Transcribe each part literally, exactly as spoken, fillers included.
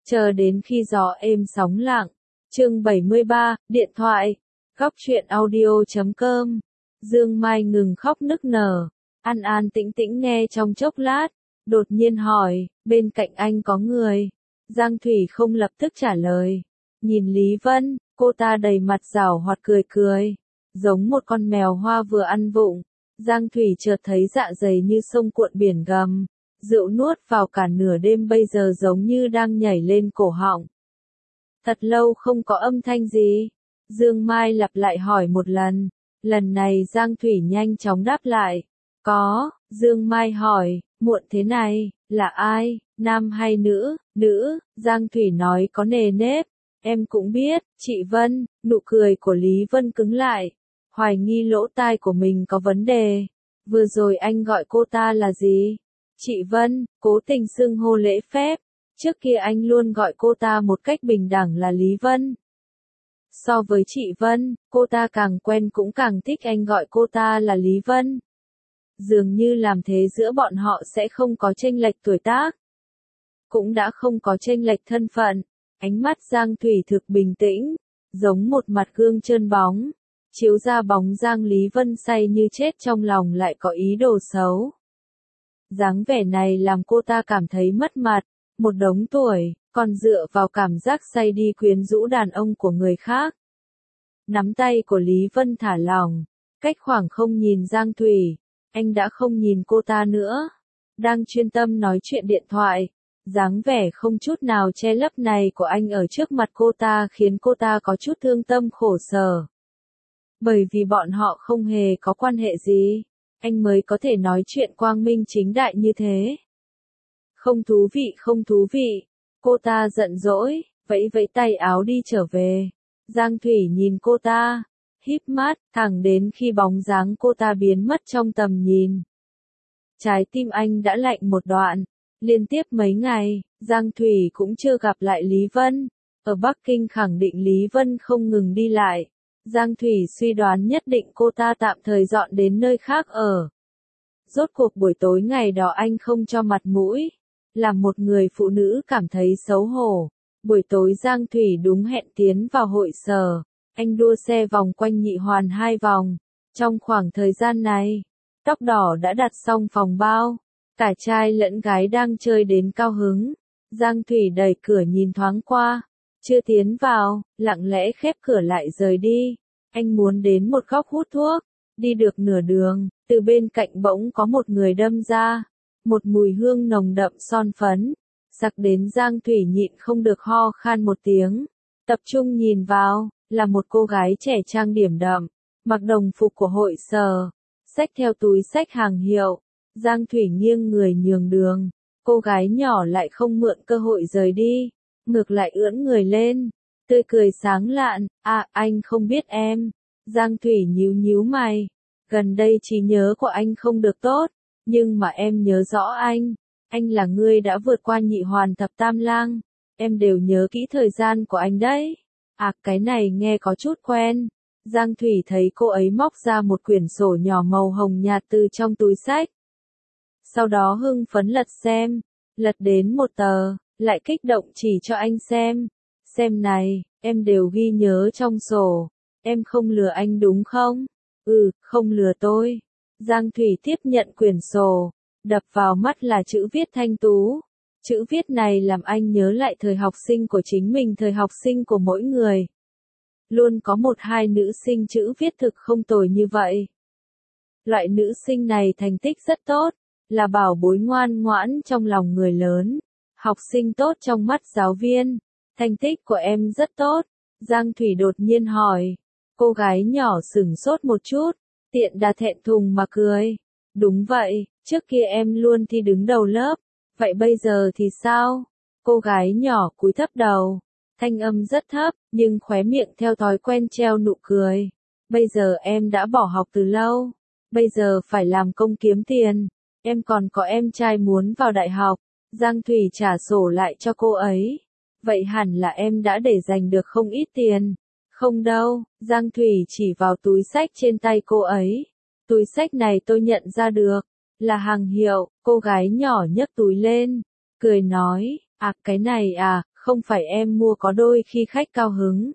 Chờ đến khi gió êm sóng lặng. Chương bảy mươi ba, điện thoại. Góc truyện audio chấm com. Dương Mai ngừng khóc nức nở. An An tĩnh tĩnh nghe trong chốc lát. Đột nhiên hỏi, bên cạnh anh có người. Giang Thủy không lập tức trả lời. Nhìn Lý Vân, cô ta đầy mặt giảo hoạt cười cười. Giống một con mèo hoa vừa ăn vụng. Giang Thủy chợt thấy dạ dày như sông cuộn biển gầm. Rượu nuốt vào cả nửa đêm bây giờ giống như đang nhảy lên cổ họng. Thật lâu không có âm thanh gì. Dương Mai lặp lại hỏi một lần. Lần này Giang Thủy nhanh chóng đáp lại. Có, Dương Mai hỏi, muộn thế này, là ai, nam hay nữ, nữ, Giang Thủy nói có nề nếp. Em cũng biết, chị Vân, nụ cười của Lý Vân cứng lại. Hoài nghi lỗ tai của mình có vấn đề. Vừa rồi anh gọi cô ta là gì? Chị Vân, cố tình xưng hô lễ phép. Trước kia anh luôn gọi cô ta một cách bình đẳng là Lý Vân. So với chị Vân, cô ta càng quen cũng càng thích anh gọi cô ta là Lý Vân. Dường như làm thế giữa bọn họ sẽ không có chênh lệch tuổi tác. Cũng đã không có chênh lệch thân phận. Ánh mắt Giang Thủy thực bình tĩnh, giống một mặt gương trơn bóng. Chiếu ra bóng Giang Lý Vân say như chết trong lòng lại có ý đồ xấu. Dáng vẻ này làm cô ta cảm thấy mất mặt, một đống tuổi, còn dựa vào cảm giác say đi quyến rũ đàn ông của người khác. Nắm tay của Lý Vân thả lỏng, cách khoảng không nhìn Giang Thủy, anh đã không nhìn cô ta nữa. Đang chuyên tâm nói chuyện điện thoại, dáng vẻ không chút nào che lấp này của anh ở trước mặt cô ta khiến cô ta có chút thương tâm khổ sở. Bởi vì bọn họ không hề có quan hệ gì, anh mới có thể nói chuyện quang minh chính đại như thế. Không thú vị không thú vị, cô ta giận dỗi, vẫy vẫy tay áo đi trở về. Giang Thủy nhìn cô ta, híp mắt, thẳng đến khi bóng dáng cô ta biến mất trong tầm nhìn. Trái tim anh đã lạnh một đoạn, liên tiếp mấy ngày, Giang Thủy cũng chưa gặp lại Lý Vân. Ở Bắc Kinh khẳng định Lý Vân không ngừng đi lại. Giang Thủy suy đoán nhất định cô ta tạm thời dọn đến nơi khác ở. Rốt cuộc buổi tối ngày đó anh không cho mặt mũi, làm một người phụ nữ cảm thấy xấu hổ. Buổi tối Giang Thủy đúng hẹn tiến vào hội sở, anh đua xe vòng quanh Nhị Hoàn hai vòng. Trong khoảng thời gian này, Tóc Đỏ đã đặt xong phòng bao, cả trai lẫn gái đang chơi đến cao hứng. Giang Thủy đẩy cửa nhìn thoáng qua, chưa tiến vào, lặng lẽ khép cửa lại rời đi. Anh muốn đến một góc hút thuốc, đi được nửa đường, từ bên cạnh bỗng có một người đâm ra, một mùi hương nồng đậm son phấn, sặc đến Giang Thủy nhịn không được ho khan một tiếng. Tập trung nhìn vào, là một cô gái trẻ trang điểm đậm, mặc đồng phục của hội sở, xách theo túi xách hàng hiệu. Giang Thủy nghiêng người nhường đường, cô gái nhỏ lại không mượn cơ hội rời đi, ngược lại ưỡn người lên, tươi cười sáng lạn. À, anh không biết em. Giang Thủy nhíu nhíu mày, gần đây trí nhớ của anh không được tốt, nhưng mà em nhớ rõ anh. Anh là người đã vượt qua Nhị Hoàn thập tam lang, em đều nhớ kỹ thời gian của anh đấy. À, cái này nghe có chút quen. Giang Thủy thấy cô ấy móc ra một quyển sổ nhỏ màu hồng nhạt từ trong túi xách. Sau đó hưng phấn lật xem, lật đến một tờ, lại kích động chỉ cho anh xem. Xem này, em đều ghi nhớ trong sổ, em không lừa anh đúng không? Ừ, không lừa tôi. Giang Thủy tiếp nhận quyển sổ, đập vào mắt là chữ viết thanh tú. Chữ viết này làm anh nhớ lại thời học sinh của chính mình, thời học sinh của mỗi người. Luôn có một hai nữ sinh chữ viết thực không tồi như vậy. Loại nữ sinh này thành tích rất tốt, là bảo bối ngoan ngoãn trong lòng người lớn, học sinh tốt trong mắt giáo viên. Thành tích của em rất tốt. Giang Thủy đột nhiên hỏi. Cô gái nhỏ sửng sốt một chút, tiện đà thẹn thùng mà cười. Đúng vậy, trước kia em luôn thi đứng đầu lớp. Vậy bây giờ thì sao? Cô gái nhỏ cúi thấp đầu, thanh âm rất thấp, nhưng khóe miệng theo thói quen treo nụ cười. Bây giờ em đã bỏ học từ lâu, bây giờ phải làm công kiếm tiền. Em còn có em trai muốn vào đại học. Giang Thủy trả sổ lại cho cô ấy. Vậy hẳn là em đã để dành được không ít tiền. Không đâu, Giang Thủy chỉ vào túi xách trên tay cô ấy. Túi xách này tôi nhận ra được, là hàng hiệu. Cô gái nhỏ nhấc túi lên, cười nói, à cái này à, Không phải em mua có đôi khi khách cao hứng.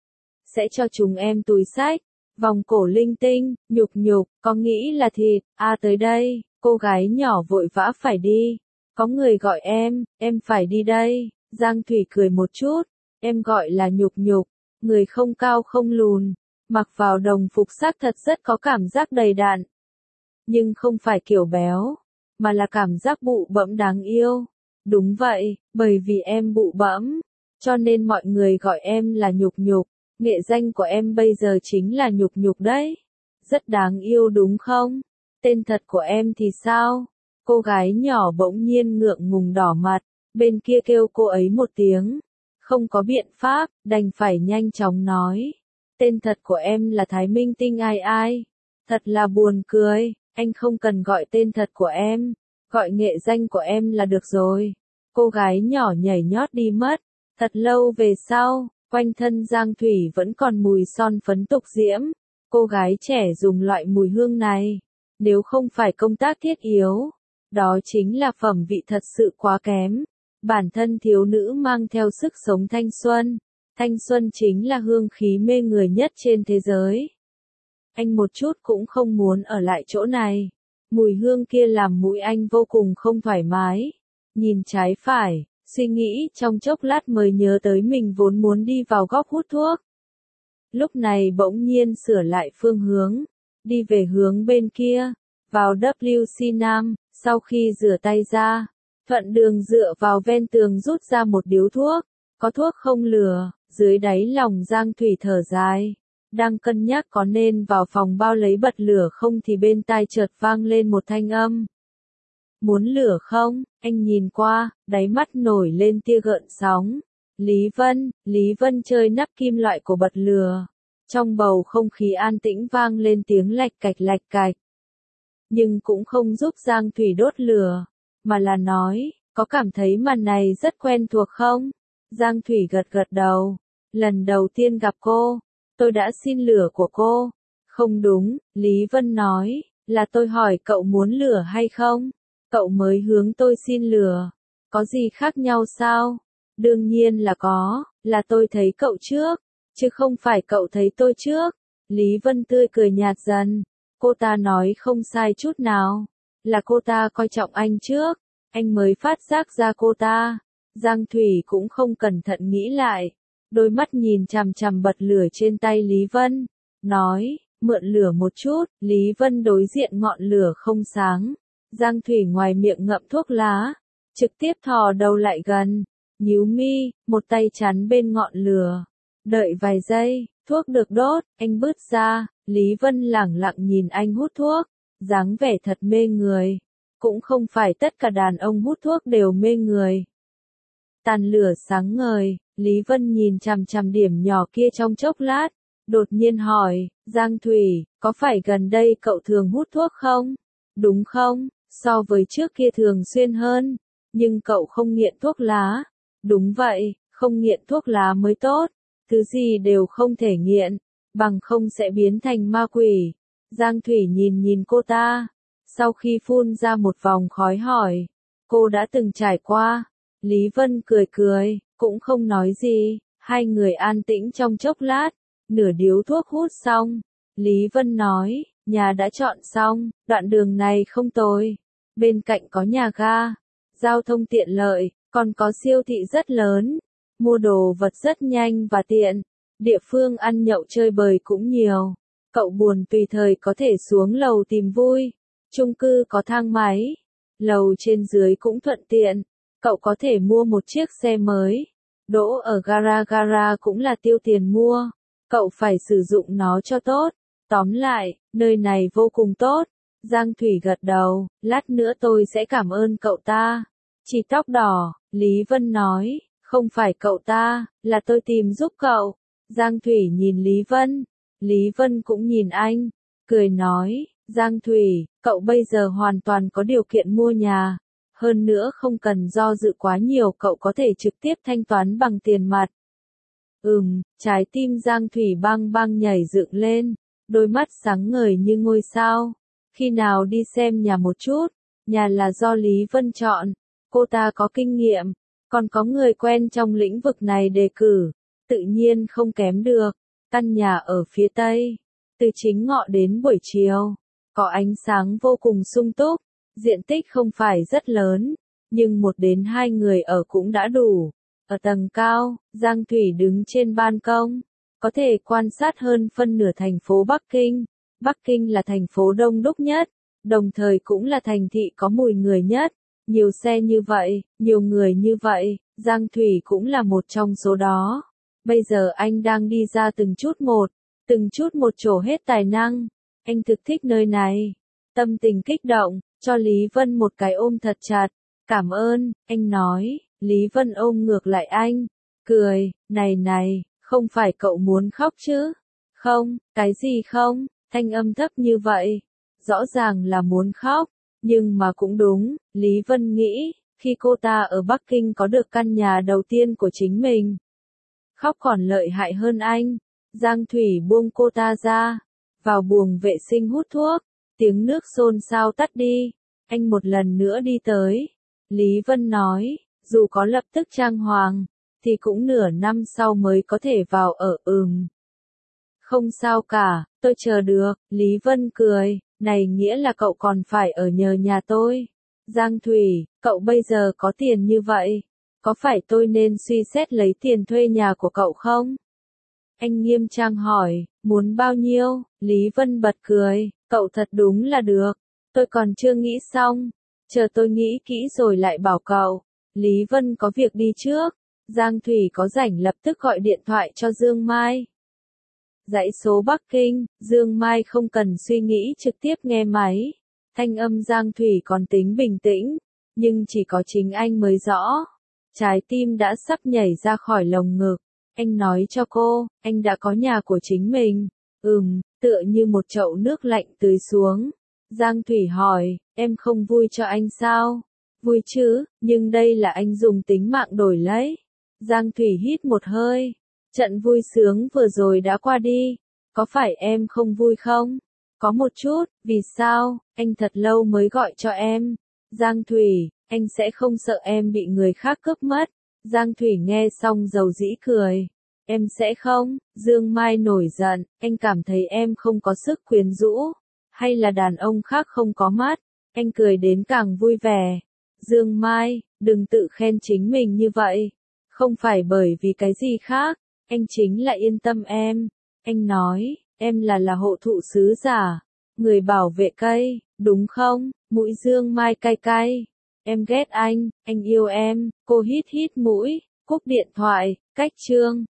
Sẽ cho chúng em túi xách, vòng cổ linh tinh, nhục nhục, có nghĩ là thịt, à tới đây, cô gái nhỏ vội vã phải đi. Có người gọi em, em phải đi đây. Giang Thủy cười một chút, em gọi là nhục nhục, người không cao không lùn, mặc vào đồng phục sắc thật rất có cảm giác đầy đặn. Nhưng không phải kiểu béo, mà là cảm giác bụ bẫm đáng yêu. Đúng vậy, bởi vì em bụ bẫm, cho nên mọi người gọi em là nhục nhục. Nghệ danh của em bây giờ chính là nhục nhục đấy. Rất đáng yêu đúng không? Tên thật của em thì sao? Cô gái nhỏ bỗng nhiên ngượng ngùng đỏ mặt, bên kia kêu cô ấy một tiếng. Không có biện pháp, đành phải nhanh chóng nói. Tên thật của em là Thái Minh Tinh ai ai. Thật là buồn cười, anh không cần gọi tên thật của em, gọi nghệ danh của em là được rồi. Cô gái nhỏ nhảy nhót đi mất. Thật lâu về sau, quanh thân Giang Thủy vẫn còn mùi son phấn tục diễm. Cô gái trẻ dùng loại mùi hương này, nếu không phải công tác thiết yếu, đó chính là phẩm vị thật sự quá kém. Bản thân thiếu nữ mang theo sức sống thanh xuân. Thanh xuân chính là hương khí mê người nhất trên thế giới. Anh một chút cũng không muốn ở lại chỗ này. Mùi hương kia làm mũi anh vô cùng không thoải mái. Nhìn trái phải, suy nghĩ trong chốc lát mới nhớ tới mình vốn muốn đi vào góc hút thuốc. Lúc này bỗng nhiên sửa lại phương hướng, đi về hướng bên kia, vào W C Nam, sau khi rửa tay ra, thuận đường dựa vào ven tường rút ra một điếu thuốc, có thuốc không lửa, dưới đáy lòng Giang Thủy thở dài. Đang cân nhắc có nên vào phòng bao lấy bật lửa không thì bên tai chợt vang lên một thanh âm. Muốn lửa không? Anh nhìn qua, đáy mắt nổi lên tia gợn sóng. Lý Vân, Lý Vân chơi nắp kim loại của bật lửa. Trong bầu không khí an tĩnh vang lên tiếng lạch cạch lạch cạch. Nhưng cũng không giúp Giang Thủy đốt lửa, mà là nói, có cảm thấy màn này rất quen thuộc không? Giang Thủy gật gật đầu. Lần đầu tiên gặp cô, tôi đã xin lửa của cô. Không đúng, Lý Vân nói, là tôi hỏi cậu muốn lửa hay không? Cậu mới hướng tôi xin lửa. Có gì khác nhau sao? Đương nhiên là có, là tôi thấy cậu trước, chứ không phải cậu thấy tôi trước. Lý Vân tươi cười nhạt dần. Cô ta nói không sai chút nào. Là cô ta coi trọng anh trước, anh mới phát giác ra cô ta. Giang Thủy cũng không cẩn thận nghĩ lại. Đôi mắt nhìn chằm chằm bật lửa trên tay Lý Vân. Nói, mượn lửa một chút. Lý Vân đối diện ngọn lửa không sáng. Giang Thủy ngoài miệng ngậm thuốc lá, trực tiếp thò đầu lại gần, nhíu mi, một tay chắn bên ngọn lửa. Đợi vài giây, thuốc được đốt, anh bứt ra, Lý Vân lẳng lặng nhìn anh hút thuốc, dáng vẻ thật mê người. Cũng không phải tất cả đàn ông hút thuốc đều mê người. Tàn lửa sáng ngời, Lý Vân nhìn chằm chằm điểm nhỏ kia trong chốc lát, đột nhiên hỏi, Giang Thủy, có phải gần đây cậu thường hút thuốc không? Đúng không? So với trước kia thường xuyên hơn, nhưng cậu không nghiện thuốc lá. Đúng vậy, không nghiện thuốc lá mới tốt, thứ gì đều không thể nghiện, bằng không sẽ biến thành ma quỷ. Giang Thủy nhìn nhìn cô ta, sau khi phun ra một vòng khói hỏi, cô đã từng trải qua. Lý Vân cười cười, cũng không nói gì, hai người an tĩnh trong chốc lát, nửa điếu thuốc hút xong, Lý Vân nói, nhà đã chọn xong, đoạn đường này không tồi. Bên cạnh có nhà ga, giao thông tiện lợi, còn có siêu thị rất lớn, mua đồ vật rất nhanh và tiện, địa phương ăn nhậu chơi bời cũng nhiều. Cậu buồn tùy thời có thể xuống lầu tìm vui, chung cư có thang máy, lầu trên dưới cũng thuận tiện, cậu có thể mua một chiếc xe mới, đỗ ở gara gara cũng là tiêu tiền mua, cậu phải sử dụng nó cho tốt. Tóm lại, nơi này vô cùng tốt. Giang Thủy gật đầu, lát nữa tôi sẽ cảm ơn cậu ta. Chỉ tóc đỏ, Lý Vân nói, không phải cậu ta, là tôi tìm giúp cậu. Giang Thủy nhìn Lý Vân, Lý Vân cũng nhìn anh, cười nói, Giang Thủy, cậu bây giờ hoàn toàn có điều kiện mua nhà. Hơn nữa không cần do dự quá nhiều, cậu có thể trực tiếp thanh toán bằng tiền mặt. Ừm, trái tim Giang Thủy bang bang nhảy dựng lên, đôi mắt sáng ngời như ngôi sao. Khi nào đi xem nhà một chút, nhà là do Lý Vân chọn, cô ta có kinh nghiệm, Còn có người quen trong lĩnh vực này đề cử, tự nhiên không kém được. Căn nhà ở phía tây, từ chính ngọ đến buổi chiều, có ánh sáng vô cùng sung túc, diện tích không phải rất lớn, nhưng một đến hai người ở cũng đã đủ. Ở tầng cao, Giang Thủy đứng trên ban công, có thể quan sát hơn phân nửa thành phố Bắc Kinh. Bắc Kinh là thành phố đông đúc nhất, đồng thời cũng là thành thị có mùi người nhất. Nhiều xe như vậy, nhiều người như vậy, Giang Thủy cũng là một trong số đó. Bây giờ anh đang đi ra từng chút một, từng chút một trổ hết tài năng. Anh thực thích nơi này. Tâm tình kích động, cho Lý Vân một cái ôm thật chặt. Cảm ơn, anh nói. Lý Vân ôm ngược lại anh, cười, này này, không phải cậu muốn khóc chứ? Không, cái gì không? Thanh âm thấp như vậy. Rõ ràng là muốn khóc, nhưng mà cũng đúng, Lý Vân nghĩ, khi cô ta ở Bắc Kinh có được căn nhà đầu tiên của chính mình. Khóc còn lợi hại hơn anh. Giang Thủy buông cô ta ra, vào buồng vệ sinh hút thuốc, tiếng nước xôn xao tắt đi. Anh một lần nữa đi tới. Lý Vân nói, dù có lập tức trang hoàng, thì cũng nửa năm sau mới có thể vào ở ừm. Không sao cả, tôi chờ được, Lý Vân cười, này nghĩa là cậu còn phải ở nhờ nhà tôi. Giang Thủy, cậu bây giờ có tiền như vậy, có phải tôi nên suy xét lấy tiền thuê nhà của cậu không? Anh nghiêm trang hỏi, muốn bao nhiêu? Lý Vân bật cười, cậu thật đúng là được, tôi còn chưa nghĩ xong, chờ tôi nghĩ kỹ rồi lại bảo cậu. Lý Vân có việc đi trước, Giang Thủy có rảnh lập tức gọi điện thoại cho Dương Mai. Dãy số Bắc Kinh, Dương Mai không cần suy nghĩ trực tiếp nghe máy. Thanh âm Giang Thủy còn tính bình tĩnh, nhưng chỉ có chính anh mới rõ. Trái tim đã sắp nhảy ra khỏi lồng ngực. Anh nói cho cô, anh đã có nhà của chính mình. Ừm, tựa như một chậu nước lạnh tưới xuống. Giang Thủy hỏi, em không vui cho anh sao? Vui chứ, nhưng đây là anh dùng tính mạng đổi lấy. Giang Thủy hít một hơi. Trận vui sướng vừa rồi đã qua đi. Có phải em không vui không? Có một chút, vì sao? Anh thật lâu mới gọi cho em. Giang Thủy, anh sẽ không sợ em bị người khác cướp mất. Giang Thủy nghe xong dầu dĩ cười. Em sẽ không? Dương Mai nổi giận, anh cảm thấy em không có sức quyến rũ. Hay là đàn ông khác không có mắt? Anh cười đến càng vui vẻ. Dương Mai, đừng tự khen chính mình như vậy. Không phải bởi vì cái gì khác, anh chính là yên tâm em. Anh nói, em là là hộ thụ sứ giả, người bảo vệ cây, đúng không? Mũi Dương Mai cay cay. Em ghét anh, anh yêu em. Cô hít hít mũi, cúp điện thoại, cách chương.